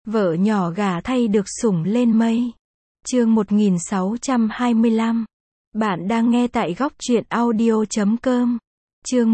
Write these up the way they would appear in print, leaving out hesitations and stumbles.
Vợ nhỏ gả thay được sủng lên mây. Chương 1625. Bạn đang nghe tại góc truyện audio.com. Chương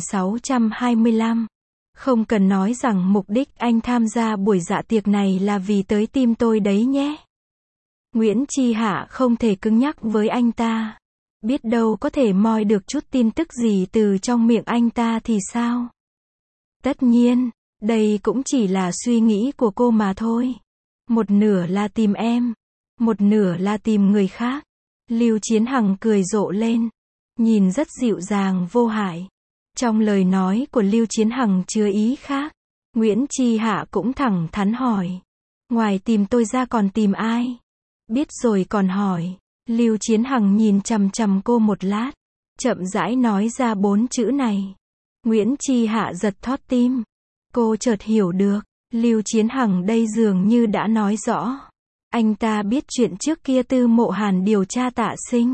1625. Không cần nói rằng mục đích anh tham gia buổi dạ tiệc này là vì tới tim tôi đấy nhé. Nguyễn Chi Hạ không thể cứng nhắc với anh ta. Biết đâu có thể moi được chút tin tức gì từ trong miệng anh ta thì sao? Tất nhiên, đây cũng chỉ là suy nghĩ của cô mà thôi. Một nửa là tìm em, một nửa là tìm người khác. Lưu Chiến Hằng cười rộ lên, nhìn rất dịu dàng vô hại. Trong lời nói của Lưu Chiến Hằng chứa ý khác. Nguyễn Chi Hạ cũng thẳng thắn hỏi. Ngoài tìm tôi ra còn tìm ai? Biết rồi còn hỏi. Lưu Chiến Hằng nhìn chằm chằm cô một lát, chậm rãi nói ra 4 chữ này. Nguyễn Chi Hạ giật thót tim. Cô chợt hiểu được, Lưu Chiến Hằng đây dường như đã nói rõ. Anh ta biết chuyện trước kia Tư Mộ Hàn điều tra Tạ Sinh.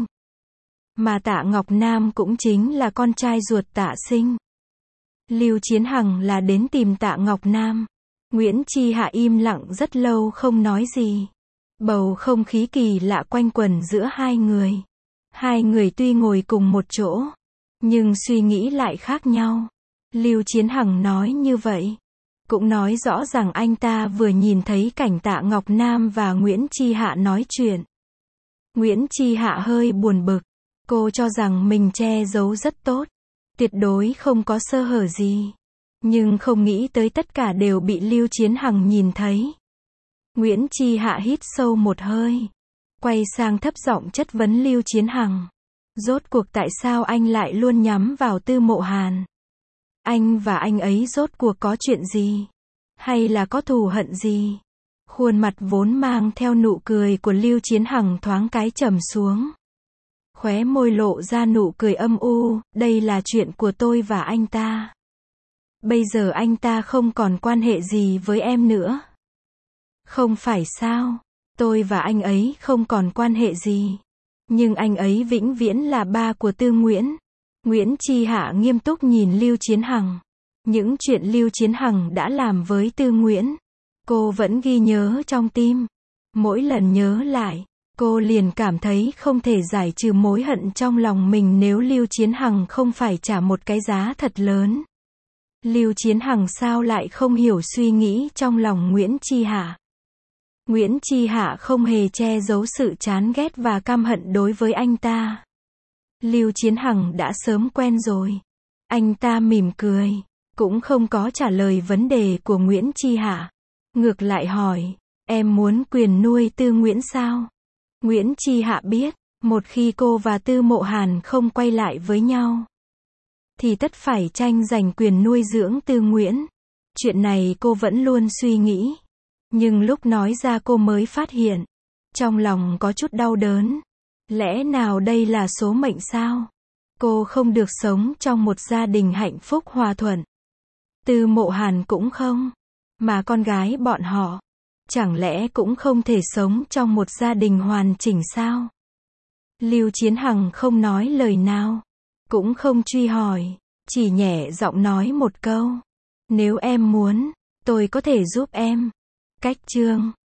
Mà Tạ Ngọc Nam cũng chính là con trai ruột Tạ Sinh. Lưu Chiến Hằng là đến tìm Tạ Ngọc Nam. Nguyễn Chi Hạ im lặng rất lâu không nói gì. Bầu không khí kỳ lạ quanh quẩn giữa hai người. Hai người tuy ngồi cùng một chỗ, nhưng suy nghĩ lại khác nhau. Lưu Chiến Hằng nói như vậy, cũng nói rõ rằng anh ta vừa nhìn thấy cảnh Tạ Ngọc Nam và Nguyễn Chi Hạ nói chuyện. Nguyễn Chi Hạ hơi buồn bực. Cô cho rằng mình che giấu rất tốt, tuyệt đối không có sơ hở gì. Nhưng không nghĩ tới tất cả đều bị Lưu Chiến Hằng nhìn thấy. Nguyễn Chi Hạ hít sâu một hơi, quay sang thấp giọng chất vấn Lưu Chiến Hằng. Rốt cuộc tại sao anh lại luôn nhắm vào Tư Mộ Hàn? Anh và anh ấy rốt cuộc có chuyện gì? Hay là có thù hận gì? Khuôn mặt vốn mang theo nụ cười của Lưu Chiến Hằng thoáng cái trầm xuống. Khóe môi lộ ra nụ cười âm u, đây là chuyện của tôi và anh ta. Bây giờ anh ta không còn quan hệ gì với em nữa. Không phải sao? Tôi và anh ấy không còn quan hệ gì. Nhưng anh ấy vĩnh viễn là ba của Tư Nguyễn. Nguyễn Chi Hạ nghiêm túc nhìn Lưu Chiến Hằng. Những chuyện Lưu Chiến Hằng đã làm với Tư Nguyễn, cô vẫn ghi nhớ trong tim. Mỗi lần nhớ lại, cô liền cảm thấy không thể giải trừ mối hận trong lòng mình nếu Lưu Chiến Hằng không phải trả một cái giá thật lớn. Lưu Chiến Hằng sao lại không hiểu suy nghĩ trong lòng Nguyễn Chi Hạ. Nguyễn Chi Hạ không hề che giấu sự chán ghét và căm hận đối với anh ta. Lưu Chiến Hằng đã sớm quen rồi. Anh ta mỉm cười, cũng không có trả lời vấn đề của Nguyễn Chi Hạ. Ngược lại hỏi, em muốn quyền nuôi Tư Nguyễn sao? Nguyễn Chi Hạ biết, một khi cô và Tư Mộ Hàn không quay lại với nhau, thì tất phải tranh giành quyền nuôi dưỡng Tư Nguyễn. Chuyện này cô vẫn luôn suy nghĩ. Nhưng lúc nói ra cô mới phát hiện, trong lòng có chút đau đớn. Lẽ nào đây là số mệnh sao? Cô không được sống trong một gia đình hạnh phúc hòa thuận. Tư Mộ Hàn cũng không. Mà con gái bọn họ, chẳng lẽ cũng không thể sống trong một gia đình hoàn chỉnh sao? Lưu Chiến Hằng không nói lời nào, cũng không truy hỏi, chỉ nhẹ giọng nói một câu. Nếu em muốn, tôi có thể giúp em. Cách chương